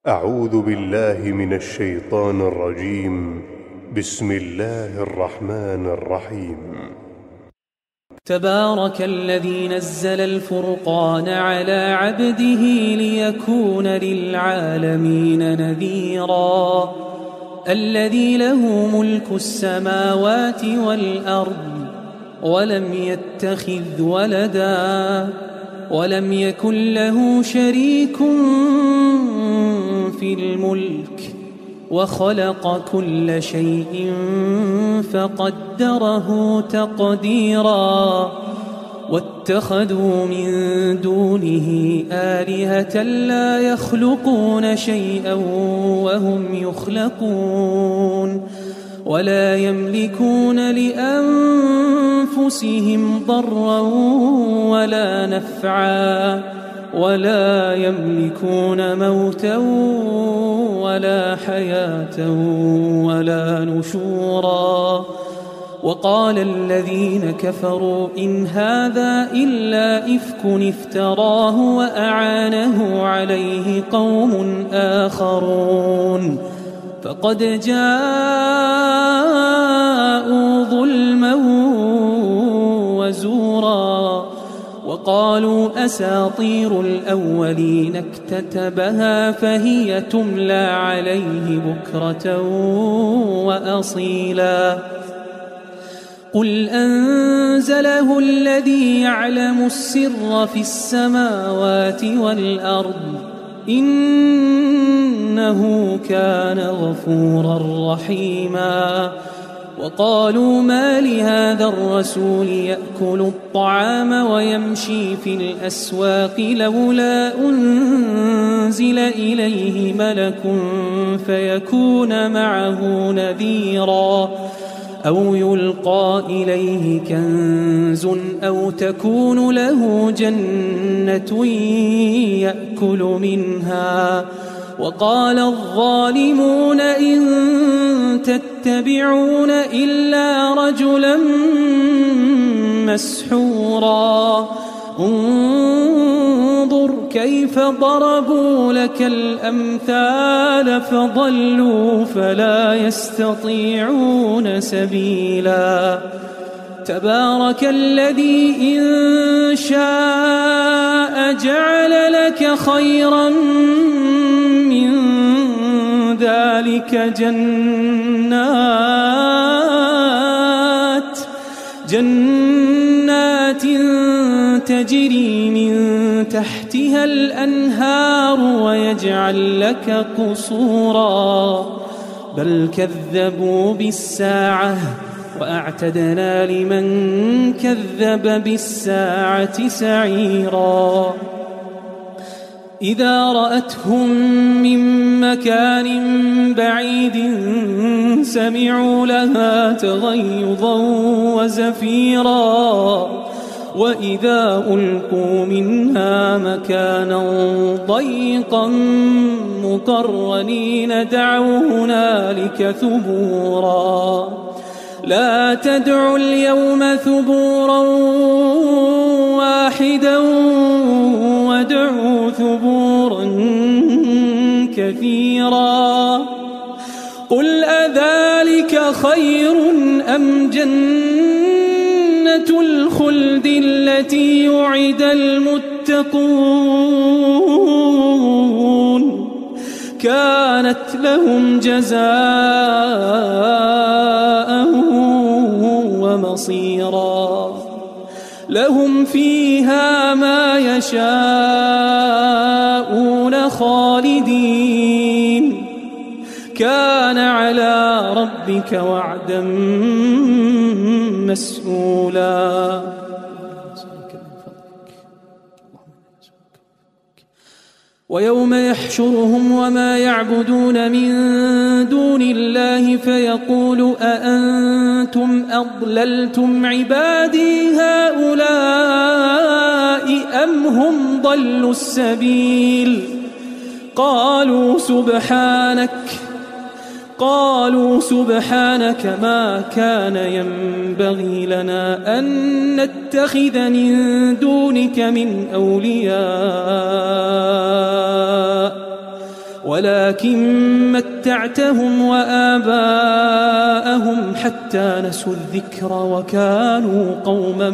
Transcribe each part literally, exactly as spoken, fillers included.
أعوذ بالله من الشيطان الرجيم. بسم الله الرحمن الرحيم. تبارك الذي نزل الفرقان على عبده ليكون للعالمين نذيرا الذي له ملك السماوات والأرض ولم يتخذ ولدا ولم يكن له شريك في الملك وخلق كل شيء فقدره تقديرا واتخذوا من دونه آلهة لا يخلقون شيئا وهم يخلقون ولا يملكون لأنفسهم ضرا ولا نفعا ولا يملكون موتا ولا حياة ولا نشورا. وقال الذين كفروا إن هذا إلا إفك افتراه وأعانه عليه قوم آخرون فقد جاءوا ظلما وزورا. وقالوا أساطير الأولين اكتتبها فهي تملى عليه بكرة وأصيلا. قل أنزله الذي يعلم السر في السماوات والأرض إنه كان غفورا رحيما. وقالوا ما لهذا الرسول يأكل الطعام ويمشي في الأسواق لولا أنزل إليه ملك فيكون معه نذيرا أو يلقى إليه كنز أو تكون له جنة يأكل منها. وقال الظالمون إن تتبعون إلا رجلا مسحورا انظر كيف ضربوا لك الأمثال فضلوا فلا يستطيعون سبيلا. تبارك الذي إن شاء جعل لك خيرا من ذلك جنات جنات تجري من تحتها الأنهار ويجعل لك قصورا بل كذبوا بالساعة وأعتدنا لمن كذب بالساعة سعيرا. إذا رأتهم من مكان بعيد سمعوا لها تغيظا وزفيرا وإذا ألقوا منها مكانا ضيقا مقرنين دعوا هنالك ثبورا. لا تدعوا اليوم ثبورا واحدا وادعوا ثبورا كثيرا. قل أذلك خير أم جنة الخلد التي يعد المتقون كانت لهم جزاء ومصيرا لهم فيها ما يشاءون خالدين كان على ربك وعدا مسئولا. ويوم يحشرهم وما يعبدون من دون الله فيقول أأنتم أضللتم عبادي هؤلاء أم هم ضلوا السبيل قالوا سبحانك قالوا سبحانك ما كان ينبغي لنا أن نتخذ من دونك من أولياء ولكن متعتهم وآباءهم حتى نسوا الذكر وكانوا قوما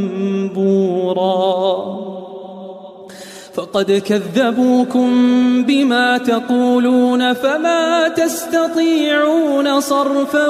بورا فقد كذبوكم بما تقولون فما تستطيعون صرفا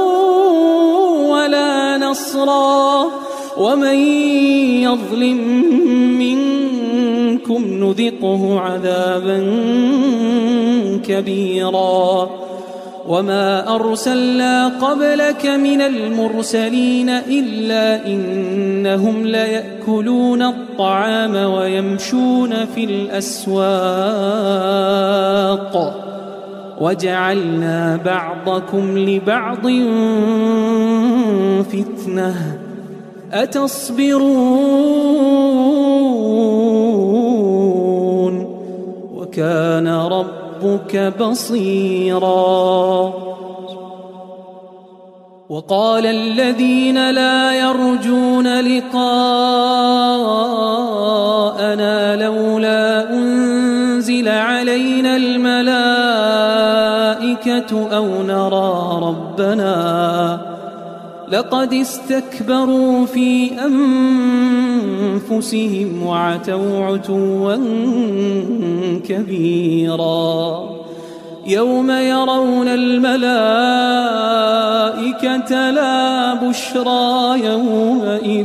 ولا نصرا ومن يظلم منكم نذقه عذابا كبيرا وما أرسلنا قبلك من المرسلين إلا إنهم ليأكلون الطعام ويمشون في الأسواق وجعلنا بعضكم لبعض فتنة أتصبرون وكان ربك بصيرا وقال الذين لا يرجون لقاءنا لولا أنزل علينا الملائكة أو نرى ربنا لقد استكبروا في أنفسهم وعتوا عتوا كبيرا يوم يرون الملائكة لا بشرى يومئذ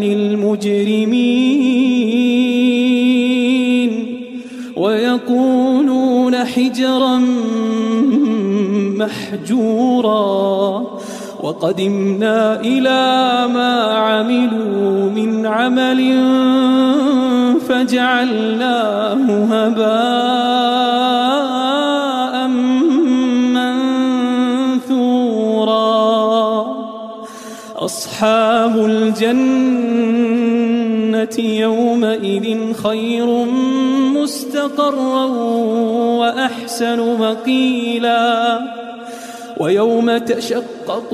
للمجرمين ويقولون حجرا محجورا وقدمنا إلى ما عملوا من عمل فجعلناه هباء منثورا أصحاب الجنة يومئذ خير مستقرا وأحسن مقيلا ويوم تشقق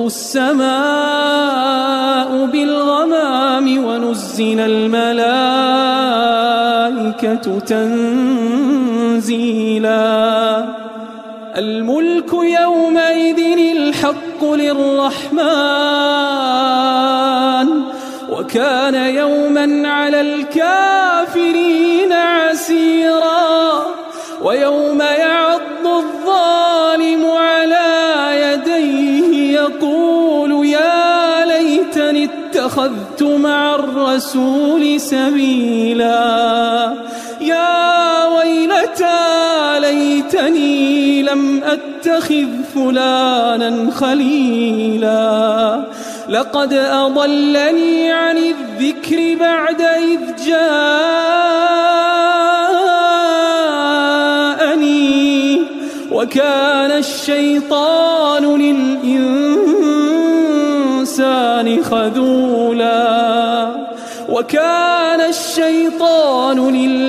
السماء بالغمام ونزل الملائكة تنزيلا الملك يومئذ الحق للرحمن وكان يوما على الكافرين عسيرا ويوم يعض الظالم على يديه يقول يا ليتني اتخذت مع الرسول سبيلا يا ويلتى ليتني لم أتخذ فلانا خليلا لقد أضلني عن الذكر بعد إذ جاءني وكان الشيطان للإنسان خذولا وكان الشيطان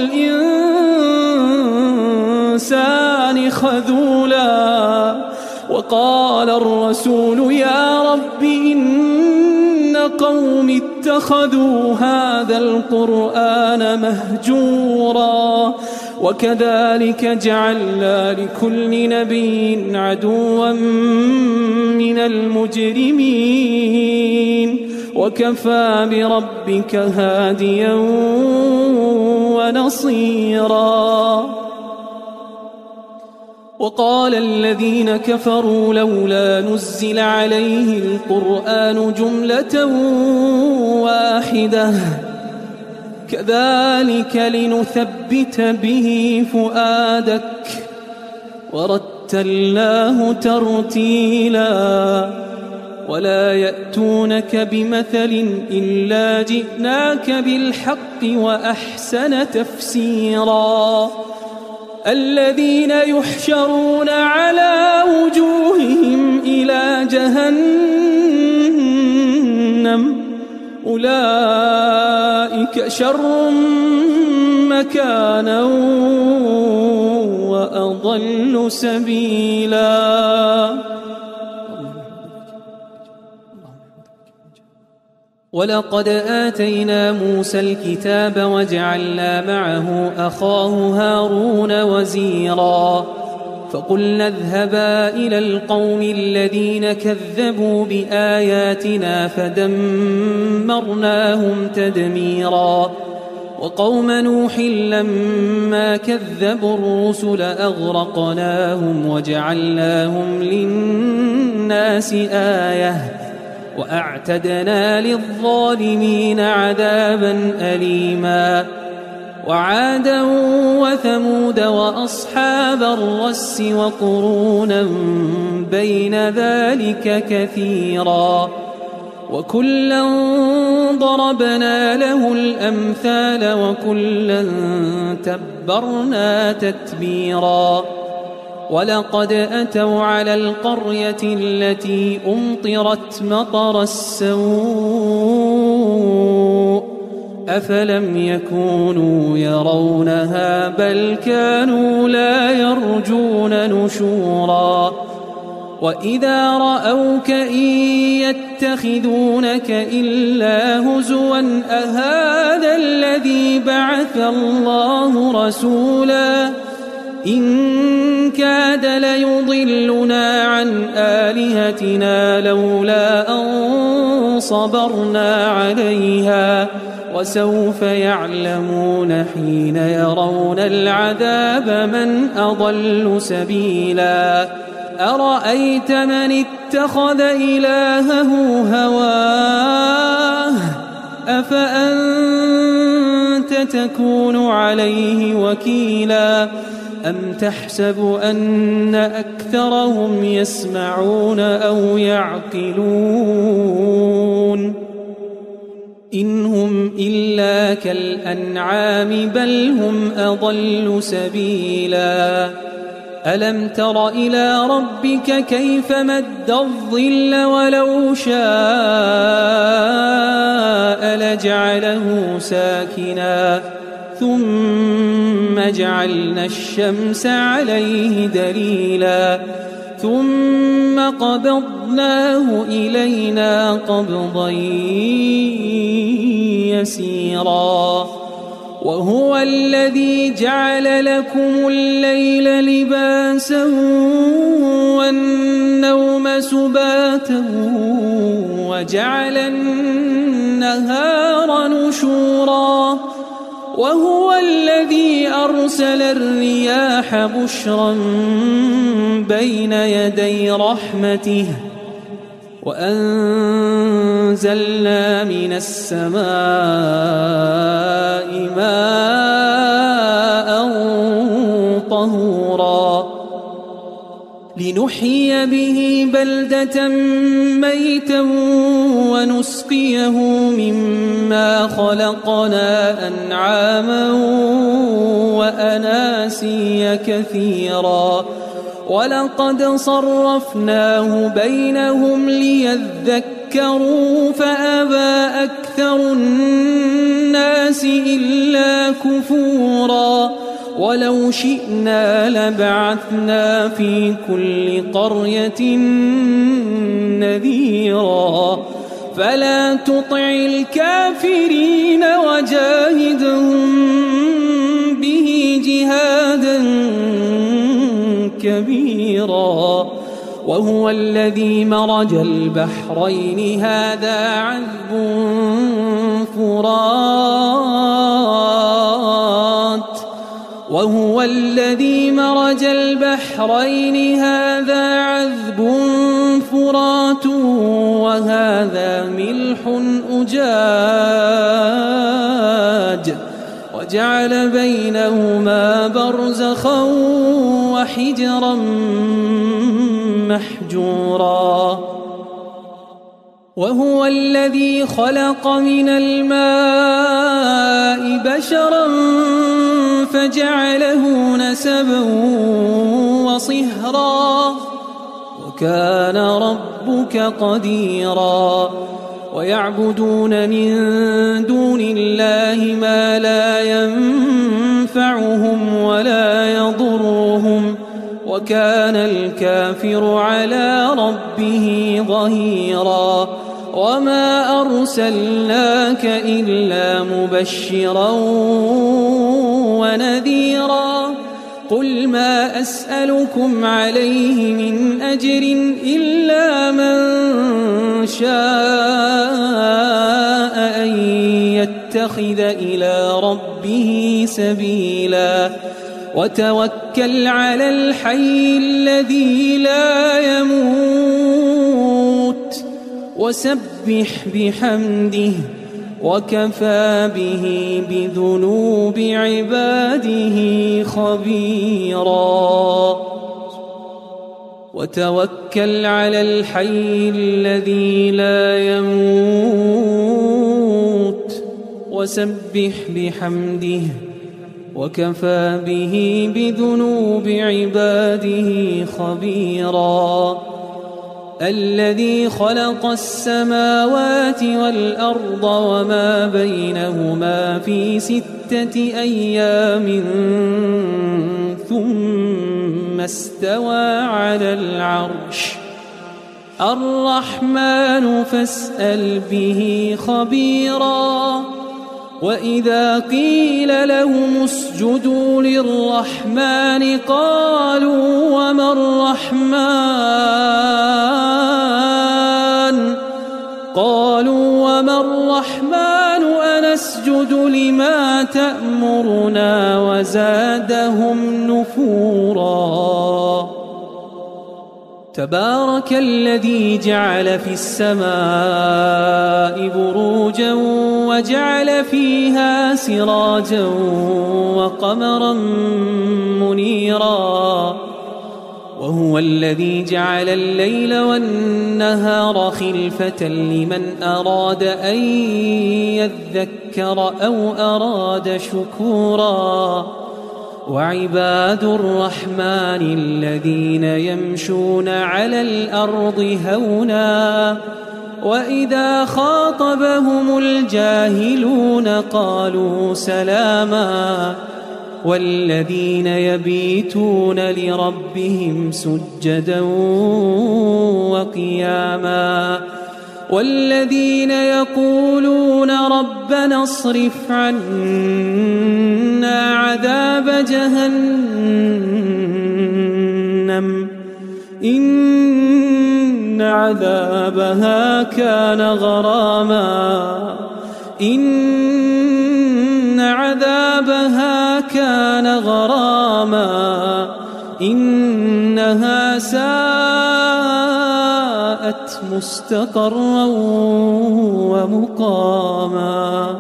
للإنسان خذولا وقال الرسول يا رب إن قوم اتخذوا هذا القرآن مهجورا وكذلك جعلنا لكل نبي عدوا من المجرمين وكفى بربك هاديا ونصيرا وقال الذين كفروا لولا نزل عليه القرآن جملة واحدة كذلك لنثبت به فؤادك ورتلناه ترتيلا ولا يأتونك بمثل إلا جئناك بالحق وأحسن تفسيرا الذين يحشرون على وجوههم إلى جهنم أولئك شر مكانا وأضل سبيلا ولقد آتينا موسى الكتاب وجعلنا معه أخاه هارون وزيرا فقلنا اذهبا إلى القوم الذين كذبوا بآياتنا فدمرناهم تدميرا وقوم نوح لما كذبوا الرسل أغرقناهم وجعلناهم للناس آية وأعتدنا للظالمين عذابا أليما وعادا وثمود وأصحاب الرس وقرونا بين ذلك كثيرا وكلا ضربنا له الأمثال وكلا تبرنا تتبيرا ولقد أتوا على القرية التي أمطرت مطر السوء أفلم يكونوا يرونها بل كانوا لا يرجون نشورا وإذا رأوك إن يتخذونك إلا هزوا أهذا الذي بعث الله رسولا إن كاد ليضلنا عن آلهتنا لولا أن صبرنا عليها وسوف يعلمون حين يرون العذاب من أضل سبيلا أرأيت من اتخذ إلهه هواه أفأنت تكون عليه وكيلا أم تحسب أن أكثرهم يسمعون أو يعقلون إن هم إلا كالأنعام بل هم أضل سبيلا ألم تر إلى ربك كيف مد الظل ولو شاء لجعله ساكنا ثم جعلنا الشمس عليه دليلا ثم قبضناه إلينا قبضا يسيرا وهو الذي جعل لكم الليل لباسا والنوم سباتا وجعل النهار نشورا وهو الذي أرسل الرياح بشرا بين يدي رحمته وأنزلنا من السماء ماء طهورا لنحيي به بلدة ميتا ونسقيه مما خلقنا أنعاما وأناسيا كثيرا ولقد صرفناه بينهم ليذكروا فأبى أكثر الناس إلا كفورا ولو شئنا لبعثنا في كل قرية نذيرا فلا تطع الكافرين وجاهدهم به جهادا كبيرا وهو الذي مرج البحرين هذا عذب فرات وهو الذي مرج البحرين هذا عذب فرات وهذا ملح أجاج وجعل بينهما برزخا وحجرا محجورا وهو الذي خلق من الماء بشرا فجعله نسبا وصهرا وكان ربك قديرا ويعبدون من دون الله ما لا ينفعهم ولا يضرهم وكان الكافر على ربه ظهيرا وما أرسلناك إلا مبشرا ونذيرا قل ما أسألكم عليه من أجر إلا من شاء أن يتخذ إلى ربه سبيلا وتوكل على الحي الذي لا يموت وسبح بحمده وكفى به بذنوب عباده خبيرا وتوكل على الحي الذي لا يموت وسبح بحمده وكفى به بذنوب عباده خبيرا الذي خلق السماوات والأرض وما بينهما في ستة أيام ثم استوى على العرش الرحمن فاسأل به خبيرا وإذا قيل لهم اسجدوا للرحمن قالوا وما الرحمن قالوا وما الرحمن أنسجد لما تأمرنا وزادهم نفورا تبارك الذي جعل في السماء بروجا وجعل فيها سراجا وقمرا منيرا وهو الذي جعل الليل والنهار خلفة لمن أراد أن يذكر أو أراد شكورا وعباد الرحمن الذين يمشون على الأرض هونا وإذا خاطبهم الجاهلون قالوا سلاما والذين يبيتون لربهم سجدا وقياما والذين يقولون ربنا اصرف عنا عذاب جهنم إن عذابها كان غراما إن عذابها كان غراما إنها ساءت مستقرا ومقاما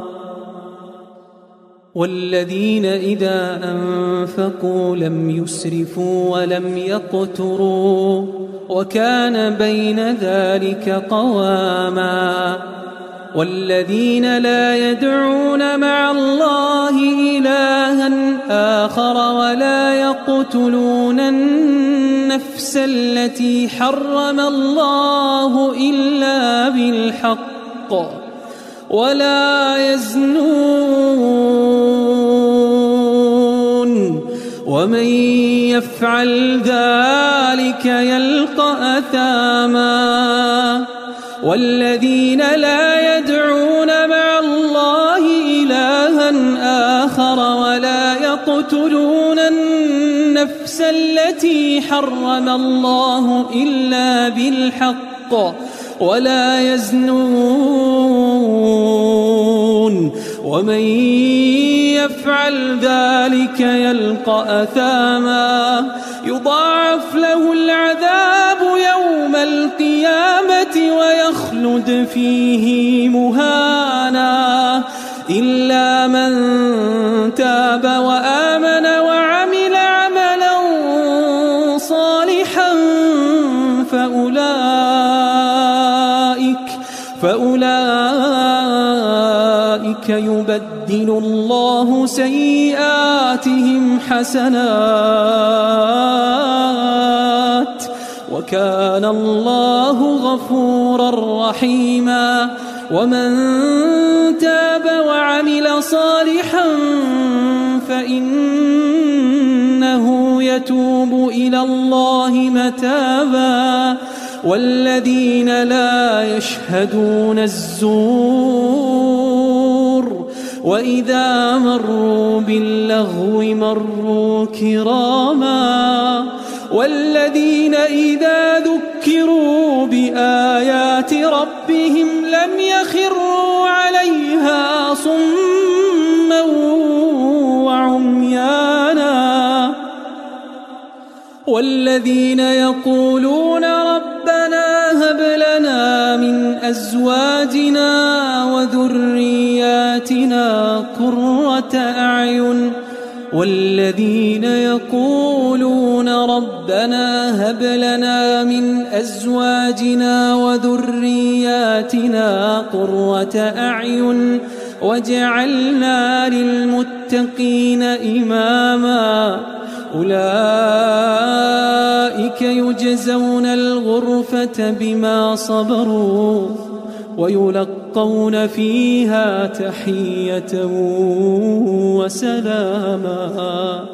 والذين إذا أنفقوا لم يسرفوا ولم يقتروا وكان بين ذلك قواما والذين لا يدعون مع الله إلها آخر ولا يقتلون النفس التي حرم الله إلا بالحق ولا يزنون ومن يفعل ذلك يلقى أثاما والذين لا يدعون مع الله إلها آخر ولا يقتلون النفس التي حرم الله إلا بالحق ولا يزنون ومن يفعل ذلك يلقى أثاما يضاعف له العذاب يوم القيامة ويخلد فيه مهانا إلا من تاب وآمن وعمل عملا صالحا فأولئك فأولئك يبدل الله سيئاتهم حسنات وكان الله غفورا رحيما ومن تاب وعمل صالحا فإنه يتوب إلى الله متابا والذين لا يشهدون الزور وإذا مروا باللغو مروا كراما والذين إذا ذكروا بآيات ربهم لم يخروا عليها صما وعميانا والذين يقولون ربنا هب لنا من أزواجنا وذرياتنا قرة أعين والذين يقولون ربنا هب لنا من أزواجنا وذرياتنا قرة أعين واجعلنا للمتقين إماما أولئك يجزون الغرفة بما صبروا ويلقون فيها تحية وسلاما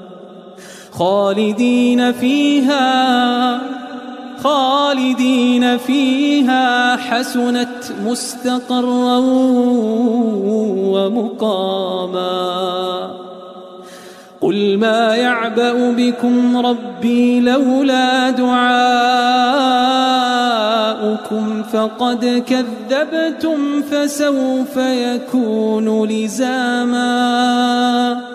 خالدين فيها خالدين فيها حسنت مستقرا ومقاما قل ما يعبأ بكم ربي لولا دعاؤكم فقد كذبتم فسوف يكون لزاما